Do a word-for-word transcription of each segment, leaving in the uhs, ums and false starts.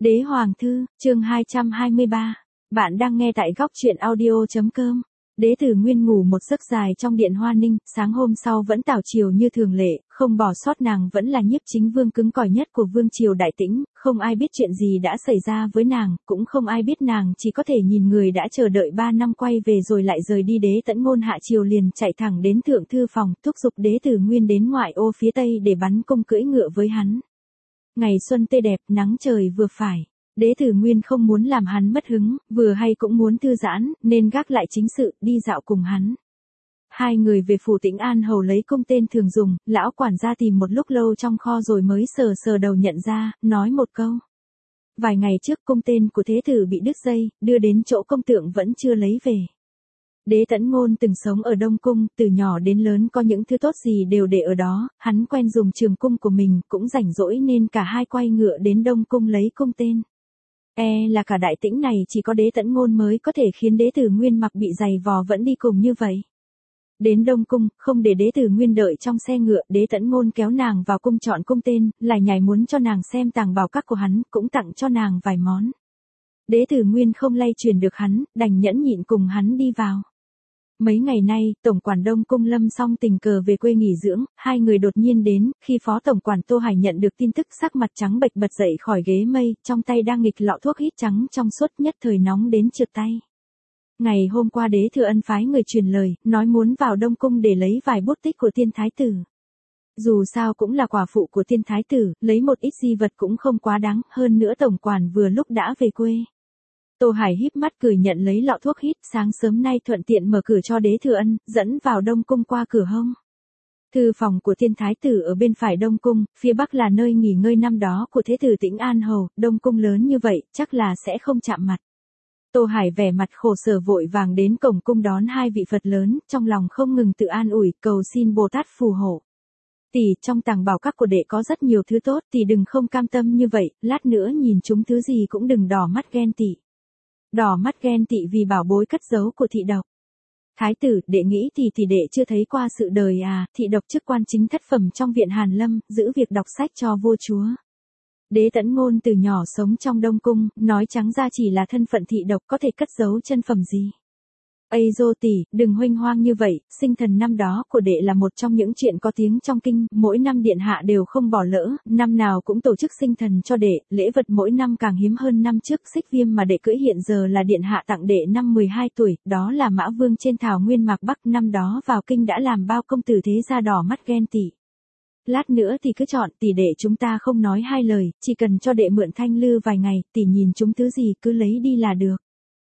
Đế Hoàng Thư, chương hai trăm hai mươi ba. Bạn đang nghe tại góc truyện audio.com. Đế Tử Nguyên ngủ một giấc dài trong điện Hoa Ninh, sáng hôm sau vẫn tảo triều như thường lệ, không bỏ sót nàng vẫn là nhiếp chính vương cứng cỏi nhất của vương triều Đại Tĩnh, không ai biết chuyện gì đã xảy ra với nàng, cũng không ai biết nàng chỉ có thể nhìn người đã chờ đợi ba năm quay về rồi lại rời đi. Đế Tẫn Ngôn hạ triều liền chạy thẳng đến thượng thư phòng, thúc giục Đế Tử Nguyên đến ngoại ô phía tây để bắn cung cưỡi ngựa với hắn. Ngày xuân tươi đẹp, nắng trời vừa phải. Đế Tử Nguyên không muốn làm hắn mất hứng, vừa hay cũng muốn thư giãn, nên gác lại chính sự, đi dạo cùng hắn. Hai người về phủ Tĩnh An Hầu lấy cung tên thường dùng, lão quản gia tìm một lúc lâu trong kho rồi mới sờ sờ đầu nhận ra, nói một câu. Vài ngày trước cung tên của thế tử bị đứt dây, đưa đến chỗ công tượng vẫn chưa lấy về. Đế Tẫn Ngôn từng sống ở Đông Cung, từ nhỏ đến lớn có những thứ tốt gì đều để ở đó, hắn quen dùng trường cung của mình, cũng rảnh rỗi nên cả hai quay ngựa đến Đông Cung lấy cung tên. E là cả Đại Tĩnh này chỉ có Đế Tẫn Ngôn mới có thể khiến Đế Tử Nguyên mặc bị giày vò vẫn đi cùng như vậy. Đến Đông Cung, không để Đế Tử Nguyên đợi trong xe ngựa, Đế Tẫn Ngôn kéo nàng vào cung chọn cung tên, lại nhảy muốn cho nàng xem tàng bảo các của hắn, cũng tặng cho nàng vài món. Đế Tử Nguyên không lay chuyển được hắn, đành nhẫn nhịn cùng hắn đi vào. Mấy ngày nay, Tổng quản Đông Cung Lâm Song tình cờ về quê nghỉ dưỡng, hai người đột nhiên đến, khi Phó Tổng quản Tô Hải nhận được tin tức sắc mặt trắng bệch bật dậy khỏi ghế mây, trong tay đang nghịch lọ thuốc hít trắng trong suốt, nhất thời nóng đến trượt tay. Ngày hôm qua Đế Thừa Ân phái người truyền lời, nói muốn vào Đông Cung để lấy vài bút tích của tiên thái tử. Dù sao cũng là quả phụ của tiên thái tử, lấy một ít di vật cũng không quá đáng, hơn nữa Tổng quản vừa lúc đã về quê. Tô Hải híp mắt cười nhận lấy lọ thuốc hít, sáng sớm nay thuận tiện mở cửa cho Đế Thừa Ân, dẫn vào Đông Cung qua cửa hông. Thư phòng của tiên thái tử ở bên phải Đông Cung, phía bắc là nơi nghỉ ngơi năm đó của thế tử Tĩnh An Hầu, Đông Cung lớn như vậy, chắc là sẽ không chạm mặt. Tô Hải vẻ mặt khổ sở vội vàng đến cổng cung đón hai vị Phật lớn, trong lòng không ngừng tự an ủi, cầu xin Bồ Tát phù hộ. Tỷ, trong tàng bảo các của đệ có rất nhiều thứ tốt, tỷ đừng không cam tâm như vậy, lát nữa nhìn chúng thứ gì cũng đừng đỏ mắt ghen tị. Đỏ mắt ghen tị vì bảo bối cất giấu của thị độc. Thái tử, đệ nghĩ thì thì đệ chưa thấy qua sự đời à, thị độc chức quan chính thất phẩm trong viện Hàn Lâm, giữ việc đọc sách cho vua chúa. Đế Tẫn Ngôn từ nhỏ sống trong Đông Cung, nói trắng ra chỉ là thân phận thị độc có thể cất giấu chân phẩm gì. Ây dô tỷ, đừng huênh hoang như vậy, sinh thần năm đó của đệ là một trong những chuyện có tiếng trong kinh, mỗi năm điện hạ đều không bỏ lỡ, năm nào cũng tổ chức sinh thần cho đệ, lễ vật mỗi năm càng hiếm hơn năm trước, xích viêm mà đệ cưỡi hiện giờ là điện hạ tặng đệ năm mười hai tuổi, đó là Mã Vương trên thảo nguyên Mạc Bắc, năm đó vào kinh đã làm bao công tử thế gia đỏ mắt ghen tị. Lát nữa thì cứ chọn, tỷ đệ chúng ta không nói hai lời, chỉ cần cho đệ mượn thanh lư vài ngày, tỷ nhìn chúng thứ gì cứ lấy đi là được.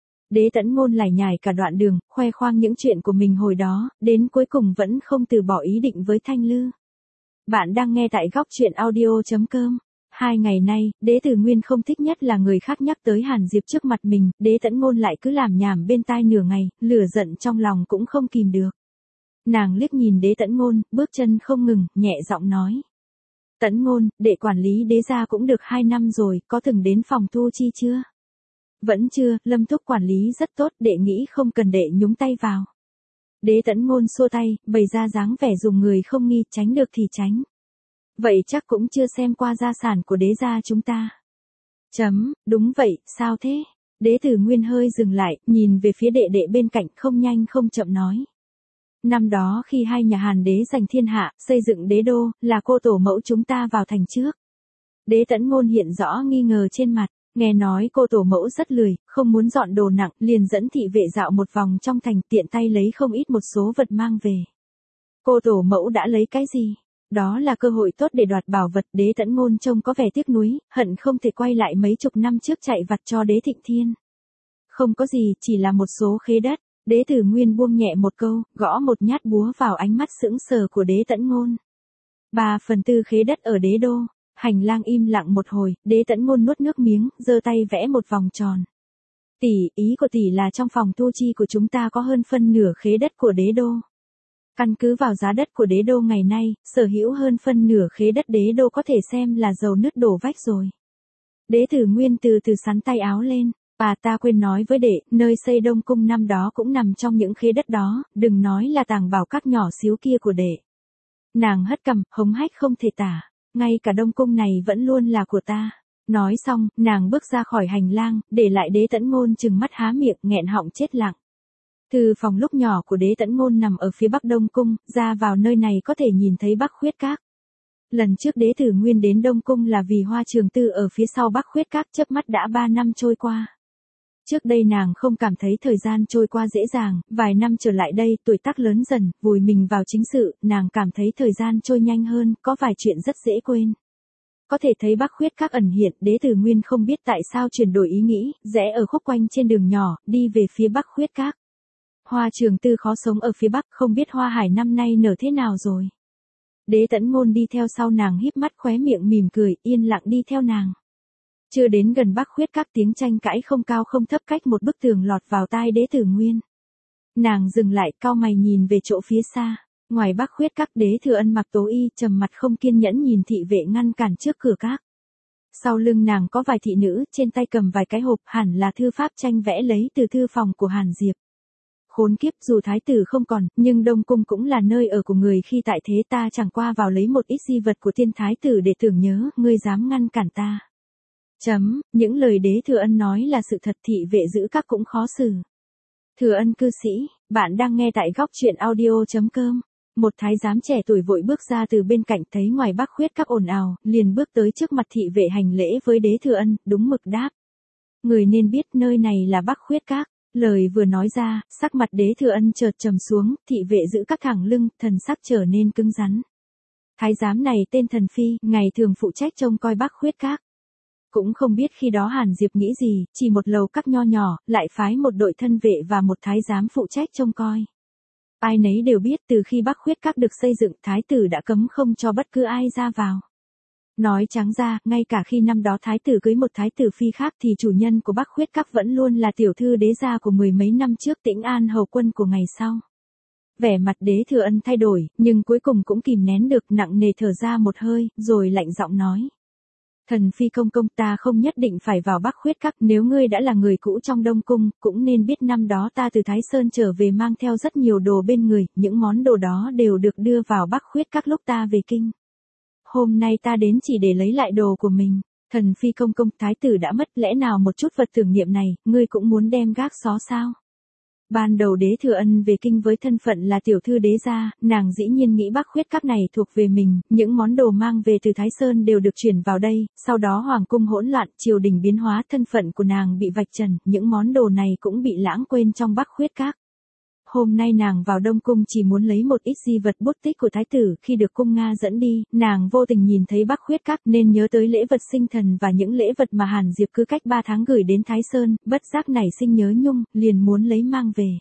Đế Tẫn Ngôn lải nhải cả đoạn đường, khoe khoang những chuyện của mình hồi đó, đến cuối cùng vẫn không từ bỏ ý định với thanh lư. Bạn đang nghe tại góc truyện audio.com. Hai ngày nay, Đế Tử Nguyên không thích nhất là người khác nhắc tới Hàn Diệp trước mặt mình, Đế Tẫn Ngôn lại cứ làm nhảm bên tai nửa ngày, lửa giận trong lòng cũng không kìm được. Nàng liếc nhìn Đế Tẫn Ngôn, bước chân không ngừng, nhẹ giọng nói. Tẫn Ngôn, đệ quản lý Đế gia cũng được hai năm rồi, có từng đến phòng thu chi chưa? Vẫn chưa, Lâm thúc quản lý rất tốt, đệ nghĩ không cần đệ nhúng tay vào. Đế Tẫn Ngôn xua tay, bày ra dáng vẻ dùng người không nghi, tránh được thì tránh. Vậy chắc cũng chưa xem qua gia sản của đế gia chúng ta. Chấm, đúng vậy, sao thế? Đế Tử Nguyên hơi dừng lại, nhìn về phía đệ đệ bên cạnh, không nhanh không chậm nói. Năm đó khi hai nhà Hàn đế giành thiên hạ, xây dựng đế đô, là cô tổ mẫu chúng ta vào thành trước. Đế Tẫn Ngôn hiện rõ nghi ngờ trên mặt. Nghe nói cô tổ mẫu rất lười, không muốn dọn đồ nặng, liền dẫn thị vệ dạo một vòng trong thành, tiện tay lấy không ít một số vật mang về. Cô tổ mẫu đã lấy cái gì? Đó là cơ hội tốt để đoạt bảo vật. Đế Tẫn Ngôn trông có vẻ tiếc nuối, hận không thể quay lại mấy chục năm trước chạy vặt cho Đế Thịnh Thiên. Không có gì, chỉ là một số khế đất. Đế Tử Nguyên buông nhẹ một câu, gõ một nhát búa vào ánh mắt sững sờ của Đế Tẫn Ngôn. Ba phần tư khế đất ở đế đô. Hành lang im lặng một hồi, Đế Tẫn Ngôn nuốt nước miếng, giơ tay vẽ một vòng tròn. Tỷ, ý của tỷ là trong phòng thu chi của chúng ta có hơn phân nửa khế đất của đế đô. Căn cứ vào giá đất của đế đô ngày nay, sở hữu hơn phân nửa khế đất đế đô có thể xem là dầu nứt đổ vách rồi. Đế Tử Nguyên từ từ sắn tay áo lên, bà ta quên nói với đệ, nơi xây Đông Cung năm đó cũng nằm trong những khế đất đó, đừng nói là tàng bảo các nhỏ xíu kia của đệ. Nàng hất cằm, hống hách không thể tả. Ngay cả Đông Cung này vẫn luôn là của ta. Nói xong, nàng bước ra khỏi hành lang, để lại Đế Tẫn Ngôn trừng mắt há miệng, nghẹn họng chết lặng. Thư phòng lúc nhỏ của Đế Tẫn Ngôn nằm ở phía bắc Đông Cung, ra vào nơi này có thể nhìn thấy Bắc Khuyết Các. Lần trước Đế Tử Nguyên đến Đông Cung là vì Hoa Trường Tư ở phía sau Bắc Khuyết Các, chớp mắt đã ba năm trôi qua. Trước đây nàng không cảm thấy thời gian trôi qua dễ dàng, vài năm trở lại đây tuổi tác lớn dần, vùi mình vào chính sự, nàng cảm thấy thời gian trôi nhanh hơn, có vài chuyện rất dễ quên. Có thể thấy Bắc Khuyết Các ẩn hiện, Đế Tử Nguyên không biết tại sao chuyển đổi ý nghĩ, rẽ ở khúc quanh trên đường nhỏ, đi về phía Bắc Khuyết Các. Hoa Trường Tư khó sống ở phía Bắc, không biết Hoa Hải năm nay nở thế nào rồi. Đế Tẫn Ngôn đi theo sau nàng híp mắt khóe miệng mỉm cười, yên lặng đi theo nàng. Chưa đến gần Bắc Khuyết Các, tiếng tranh cãi không cao không thấp cách một bức tường lọt vào tai Đế Tử Nguyên. Nàng dừng lại, cau mày nhìn về chỗ phía xa. Ngoài Bắc Khuyết Các, Đế Thừa Ân mặc tố y, trầm mặt không kiên nhẫn nhìn thị vệ ngăn cản trước cửa các. Sau lưng nàng có vài thị nữ, trên tay cầm vài cái hộp, hẳn là thư pháp tranh vẽ lấy từ thư phòng của Hàn Diệp. Khốn kiếp, dù thái tử không còn, nhưng Đông Cung cũng là nơi ở của người khi tại thế, ta chẳng qua vào lấy một ít di vật của tiên thái tử để tưởng nhớ, ngươi dám ngăn cản ta. Chấm, những lời Đế Thừa Ân nói là sự thật, thị vệ giữ các cũng khó xử. Thừa Ân cư sĩ, bạn đang nghe tại góc truyện audio chấm com. Một thái giám trẻ tuổi vội bước ra từ bên cạnh, thấy ngoài Bắc Khuyết Các ồn ào, liền bước tới trước mặt thị vệ hành lễ với Đế Thừa Ân, đúng mực đáp. Người nên biết nơi này là Bắc Khuyết Các. Lời vừa nói ra, sắc mặt Đế Thừa Ân chợt trầm xuống, thị vệ giữ các thẳng lưng, thần sắc trở nên cứng rắn. Thái giám này tên Thần Phi, ngày thường phụ trách trông coi Bắc Khuyết Các. Cũng không biết khi đó Hàn Diệp nghĩ gì, chỉ một lầu các nho nhỏ, lại phái một đội thân vệ và một thái giám phụ trách trông coi. Ai nấy đều biết từ khi Bắc Khuyết Các được xây dựng, thái tử đã cấm không cho bất cứ ai ra vào. Nói trắng ra, ngay cả khi năm đó thái tử cưới một thái tử phi khác thì chủ nhân của Bắc Khuyết Các vẫn luôn là tiểu thư đế gia của mười mấy năm trước, Tĩnh An hầu quân của ngày sau. Vẻ mặt Đế Thừa Ân thay đổi, nhưng cuối cùng cũng kìm nén được, nặng nề thở ra một hơi, rồi lạnh giọng nói. Thần Phi công công, ta không nhất định phải vào Bắc Khuyết Các, nếu ngươi đã là người cũ trong Đông Cung, cũng nên biết năm đó ta từ Thái Sơn trở về mang theo rất nhiều đồ bên người, những món đồ đó đều được đưa vào Bắc Khuyết Các lúc ta về kinh. Hôm nay ta đến chỉ để lấy lại đồ của mình. Thần Phi công công, thái tử đã mất, lẽ nào một chút vật tưởng niệm này, ngươi cũng muốn đem gác xó sao? Ban đầu Đế Thừa Ân về kinh với thân phận là tiểu thư đế gia, nàng dĩ nhiên nghĩ Bắc Khuyết Các này thuộc về mình, những món đồ mang về từ Thái Sơn đều được chuyển vào đây, sau đó hoàng cung hỗn loạn, triều đình biến hóa, thân phận của nàng bị vạch trần, những món đồ này cũng bị lãng quên trong Bắc Khuyết Các. Hôm nay nàng vào Đông Cung chỉ muốn lấy một ít di vật bút tích của thái tử, khi được cung Nga dẫn đi, nàng vô tình nhìn thấy Bắc Khuyết Các nên nhớ tới lễ vật sinh thần và những lễ vật mà Hàn Diệp cứ cách ba tháng gửi đến Thái Sơn, bất giác nảy sinh nhớ nhung, liền muốn lấy mang về.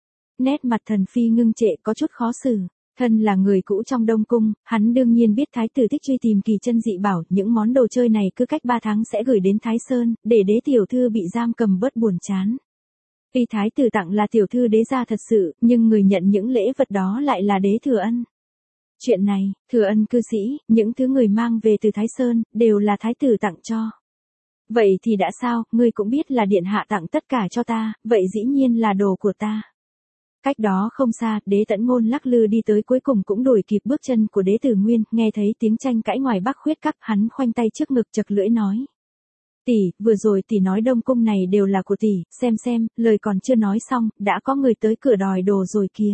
Nét mặt Thần Phi ngưng trệ, có chút khó xử. Thân là người cũ trong Đông Cung, hắn đương nhiên biết thái tử thích truy tìm kỳ chân dị bảo, những món đồ chơi này cứ cách ba tháng sẽ gửi đến Thái Sơn, để đế tiểu thư bị giam cầm bớt buồn chán. Tuy thái tử tặng là tiểu thư đế gia thật sự, nhưng người nhận những lễ vật đó lại là Đế Thừa Ân. Chuyện này, Thừa Ân cư sĩ, những thứ người mang về từ Thái Sơn, đều là thái tử tặng cho. Vậy thì đã sao, ngươi cũng biết là điện hạ tặng tất cả cho ta, vậy dĩ nhiên là đồ của ta. Cách đó không xa, Đế Tẫn Ngôn lắc lư đi tới, cuối cùng cũng đuổi kịp bước chân của Đế Tử Nguyên, nghe thấy tiếng tranh cãi ngoài Bắc Khuyết Các, hắn khoanh tay trước ngực chật lưỡi nói. Tỷ, vừa rồi tỷ nói Đông Cung này đều là của tỷ, xem xem, lời còn chưa nói xong, đã có người tới cửa đòi đồ rồi kìa.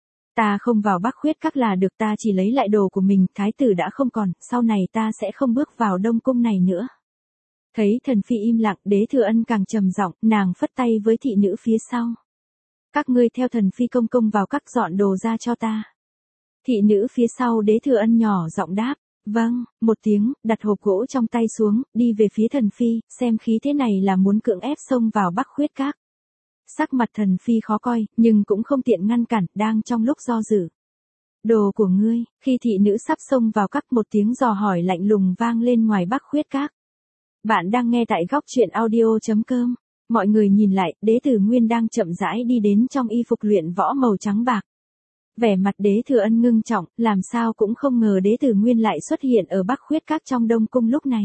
Ta không vào Bắc Khuyết Các là được, ta chỉ lấy lại đồ của mình, thái tử đã không còn, sau này ta sẽ không bước vào Đông Cung này nữa. Thấy Thần Phi im lặng, Đế Thừa Ân càng trầm giọng, nàng phất tay với thị nữ phía sau. Các ngươi theo Thần Phi công công vào các dọn đồ ra cho ta. Thị nữ phía sau Đế Thừa Ân nhỏ giọng đáp. Vâng, một tiếng, đặt hộp gỗ trong tay xuống, đi về phía Thần Phi, xem khí thế này là muốn cưỡng ép xông vào Bắc Khuyết Các. Sắc mặt Thần Phi khó coi, nhưng cũng không tiện ngăn cản, đang trong lúc do dự. Đồ của ngươi, khi thị nữ sắp xông vào các, một tiếng dò hỏi lạnh lùng vang lên ngoài Bắc Khuyết Các. Bạn đang nghe tại góc truyện audio chấm com. Mọi người nhìn lại, Đế Tử Nguyên đang chậm rãi đi đến trong y phục luyện võ màu trắng bạc. Vẻ mặt Đế Thừa Ân ngưng trọng, làm sao cũng không ngờ Đế Tử Nguyên lại xuất hiện ở Bắc Khuyết Các trong Đông Cung lúc này.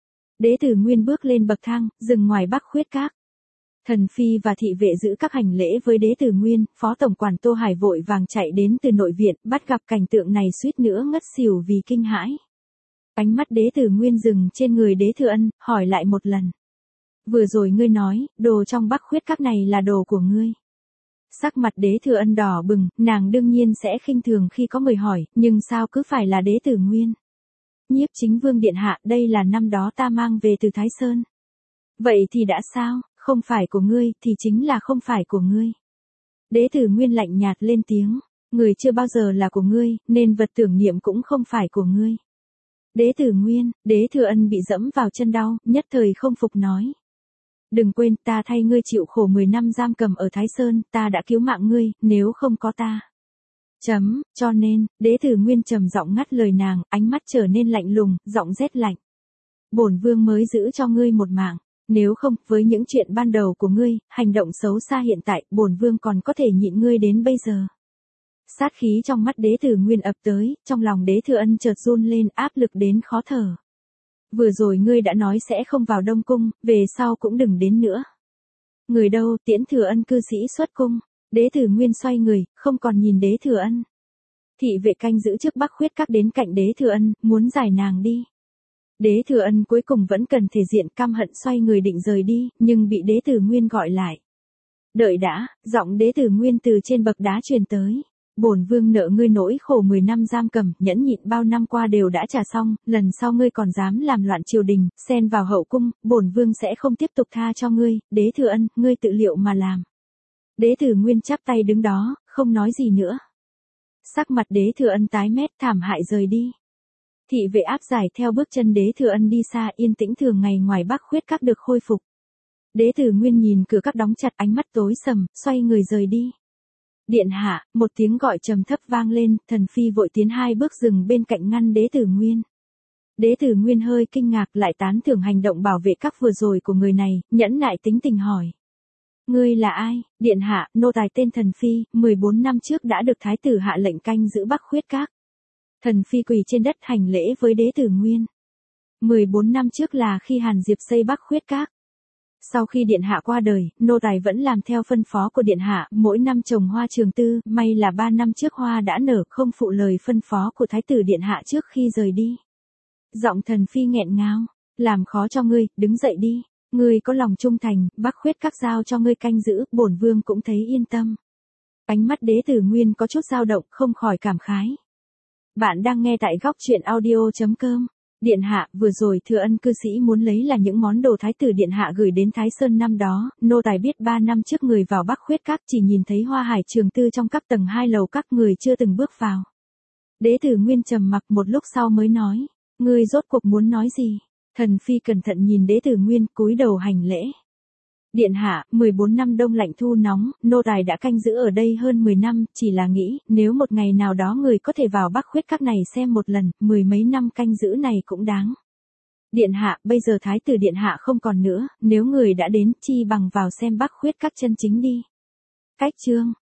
Đế Tử Nguyên bước lên bậc thang, dừng ngoài Bắc Khuyết Các. Thần Phi và thị vệ giữ các hành lễ với Đế Tử Nguyên, Phó Tổng quản Tô Hải vội vàng chạy đến từ nội viện, bắt gặp cảnh tượng này suýt nữa ngất xỉu vì kinh hãi. Ánh mắt Đế Tử Nguyên dừng trên người Đế Thừa Ân, hỏi lại một lần. Vừa rồi ngươi nói, đồ trong Bắc Khuyết Các này là đồ của ngươi. Sắc mặt Đế Thừa Ân đỏ bừng, nàng đương nhiên sẽ khinh thường khi có người hỏi, nhưng sao cứ phải là Đế Tử Nguyên? Nhiếp Chính Vương điện hạ, đây là năm đó ta mang về từ Thái Sơn. Vậy thì đã sao, không phải của ngươi, thì chính là không phải của ngươi. Đế Tử Nguyên lạnh nhạt lên tiếng, người chưa bao giờ là của ngươi, nên vật tưởng niệm cũng không phải của ngươi. Đế Tử Nguyên, Đế Thừa Ân bị dẫm vào chân đau, nhất thời không phục nói. Đừng quên, ta thay ngươi chịu khổ mười năm giam cầm ở Thái Sơn, ta đã cứu mạng ngươi, nếu không có ta. Chấm, cho nên, Đế Tử Nguyên trầm giọng ngắt lời nàng, ánh mắt trở nên lạnh lùng, giọng rét lạnh. Bổn vương mới giữ cho ngươi một mạng, nếu không, với những chuyện ban đầu của ngươi, hành động xấu xa hiện tại, bổn vương còn có thể nhịn ngươi đến bây giờ. Sát khí trong mắt Đế Tử Nguyên ập tới, trong lòng Đế Thừa Ân chợt run lên, áp lực đến khó thở. Vừa rồi ngươi đã nói sẽ không vào Đông Cung, về sau cũng đừng đến nữa. Người đâu, tiễn Thừa Ân cư sĩ xuất cung. Đế Tử Nguyên xoay người, không còn nhìn Đế Thừa Ân. Thị vệ canh giữ trước Bắc Khuyết Các đến cạnh Đế Thừa Ân, muốn giải nàng đi. Đế Thừa Ân cuối cùng vẫn cần thể diện căm hận xoay người định rời đi, nhưng bị Đế Tử Nguyên gọi lại. Đợi đã, giọng Đế Tử Nguyên từ trên bậc đá truyền tới. Bổn vương nợ ngươi nỗi khổ mười năm giam cầm, nhẫn nhịn bao năm qua đều đã trả xong, lần sau ngươi còn dám làm loạn triều đình, xen vào hậu cung, bổn vương sẽ không tiếp tục tha cho ngươi, Đế Thừa Ân, ngươi tự liệu mà làm. Đế Tử Nguyên chắp tay đứng đó, không nói gì nữa. Sắc mặt Đế Thừa Ân tái mét, thảm hại rời đi. Thị vệ áp giải theo bước chân Đế Thừa Ân đi xa, yên tĩnh thường ngày ngoài Bắc Khuyết Các được khôi phục. Đế Tử Nguyên nhìn cửa các đóng chặt, ánh mắt tối sầm, xoay người rời đi. Điện hạ, một tiếng gọi trầm thấp vang lên, thần phi vội tiến hai bước dừng bên cạnh ngăn Đế Tử Nguyên. Đế Tử Nguyên hơi kinh ngạc, lại tán thưởng hành động bảo vệ các vừa rồi của người này, nhẫn nại tính tình hỏi. Ngươi là ai? Điện hạ, nô tài tên Thần Phi, mười bốn năm trước đã được thái tử hạ lệnh canh giữ Bắc Khuyết Các. Thần Phi quỳ trên đất hành lễ với Đế Tử Nguyên. mười bốn năm trước là khi Hàn Diệp xây Bắc Khuyết Các. Sau khi điện hạ qua đời, nô tài vẫn làm theo phân phó của điện hạ, mỗi năm trồng hoa trường tư, may là ba năm trước hoa đã nở, không phụ lời phân phó của thái tử điện hạ trước khi rời đi. Giọng Thần Phi nghẹn ngào, làm khó cho ngươi, đứng dậy đi. Ngươi có lòng trung thành, Bắc Khuyết Các giao cho ngươi canh giữ, bổn vương cũng thấy yên tâm. Ánh mắt Đế Tử Nguyên có chút dao động, không khỏi cảm khái. Bạn đang nghe tại góc truyện audio chấm com. Điện hạ, vừa rồi Thừa Ân cư sĩ muốn lấy là những món đồ thái tử điện hạ gửi đến Thái Sơn năm đó, nô tài biết ba năm trước người vào Bắc Khuyết Các chỉ nhìn thấy hoa hải trường tư trong các tầng hai lầu các người chưa từng bước vào. Đế Tử Nguyên trầm mặc một lúc sau mới nói, ngươi rốt cuộc muốn nói gì? Thần Phi cẩn thận nhìn Đế Tử Nguyên, cúi đầu hành lễ. Điện hạ, mười bốn năm đông lạnh thu nóng, nô tài đã canh giữ ở đây hơn mười năm, chỉ là nghĩ, nếu một ngày nào đó người có thể vào Bắc Khuyết Các này xem một lần, mười mấy năm canh giữ này cũng đáng. Điện hạ, bây giờ thái tử điện hạ không còn nữa, nếu người đã đến, chi bằng vào xem Bắc Khuyết Các chân chính đi. Cách chương